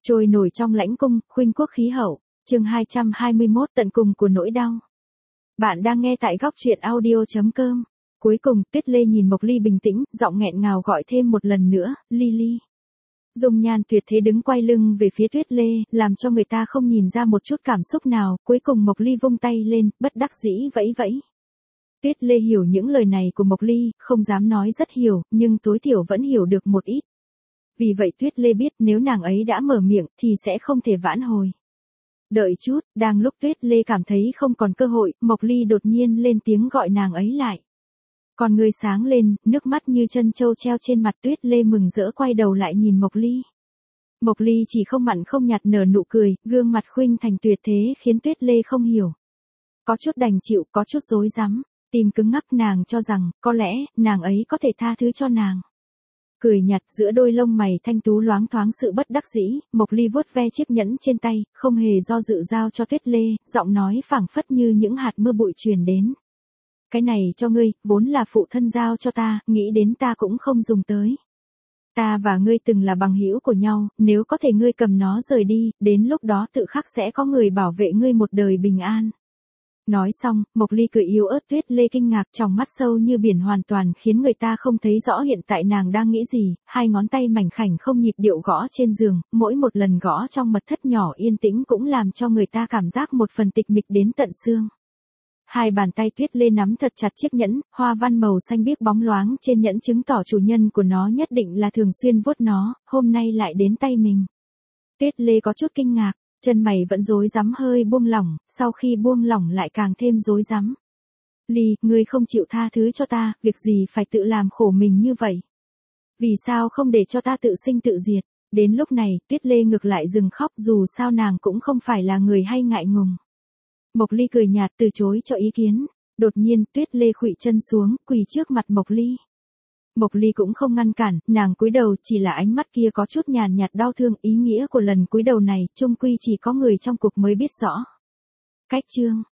Trôi nổi trong lãnh cung, khuynh quốc khí hậu, chương 221 tận cùng của nỗi đau. Bạn đang nghe tại góc truyện audio.com. Cuối cùng, Tuyết Lê nhìn Mộc Ly bình tĩnh, giọng nghẹn ngào gọi thêm một lần nữa, Ly Ly. Dung nhan tuyệt thế đứng quay lưng về phía Tuyết Lê, làm cho người ta không nhìn ra một chút cảm xúc nào, cuối cùng Mộc Ly vung tay lên, bất đắc dĩ vẫy vẫy. Tuyết Lê hiểu những lời này của Mộc Ly, không dám nói rất hiểu, nhưng tối thiểu vẫn hiểu được một ít. Vì vậy Tuyết Lê biết nếu nàng ấy đã mở miệng thì sẽ không thể vãn hồi. Đợi chút, đang lúc Tuyết Lê cảm thấy không còn cơ hội, Mộc Ly đột nhiên lên tiếng gọi nàng ấy lại. Con người sáng lên, nước mắt như chân châu treo trên mặt. Tuyết Lê mừng rỡ quay đầu lại nhìn Mộc Ly. Mộc Ly chỉ không mặn không nhạt nở nụ cười, gương mặt khuynh thành tuyệt thế khiến Tuyết Lê không hiểu. Có chút đành chịu, có chút rối rắm, tim cứng ngắc. Nàng cho rằng, có lẽ, nàng ấy có thể tha thứ cho nàng. Cười nhạt giữa đôi lông mày thanh tú loáng thoáng sự bất đắc dĩ, Mộc Ly vuốt ve chiếc nhẫn trên tay, không hề do dự giao cho Tuyết Lê, giọng nói phảng phất như những hạt mưa bụi truyền đến. Cái này cho ngươi, vốn là phụ thân giao cho ta, nghĩ đến ta cũng không dùng tới. Ta và ngươi từng là bằng hữu của nhau, nếu có thể ngươi cầm nó rời đi, đến lúc đó tự khắc sẽ có người bảo vệ ngươi một đời bình an. Nói xong, Mộc Ly cười yếu ớt. Tuyết Lê kinh ngạc, tròng mắt sâu như biển hoàn toàn khiến người ta không thấy rõ hiện tại nàng đang nghĩ gì, hai ngón tay mảnh khảnh không nhịp điệu gõ trên giường, mỗi một lần gõ trong mật thất nhỏ yên tĩnh cũng làm cho người ta cảm giác một phần tịch mịch đến tận xương. Hai bàn tay Tuyết Lê nắm thật chặt chiếc nhẫn, hoa văn màu xanh biếc bóng loáng trên nhẫn chứng tỏ chủ nhân của nó nhất định là thường xuyên vuốt nó, hôm nay lại đến tay mình. Tuyết Lê có chút kinh ngạc. Chân mày vẫn rối rắm hơi buông lỏng, sau khi buông lỏng lại càng thêm rối rắm. Ly, ngươi không chịu tha thứ cho ta, việc gì phải tự làm khổ mình như vậy? Vì sao không để cho ta tự sinh tự diệt? Đến lúc này, Tuyết Lê ngược lại dừng khóc, dù sao nàng cũng không phải là người hay ngại ngùng. Mộc Ly cười nhạt từ chối cho ý kiến. Đột nhiên, Tuyết Lê khuỵu chân xuống, quỳ trước mặt Mộc Ly. Mộc Ly cũng không ngăn cản, nàng cúi đầu, chỉ là ánh mắt kia có chút nhàn nhạt đau thương. Ý nghĩa của lần cúi đầu này, chung quy chỉ có người trong cuộc mới biết rõ. Cách chương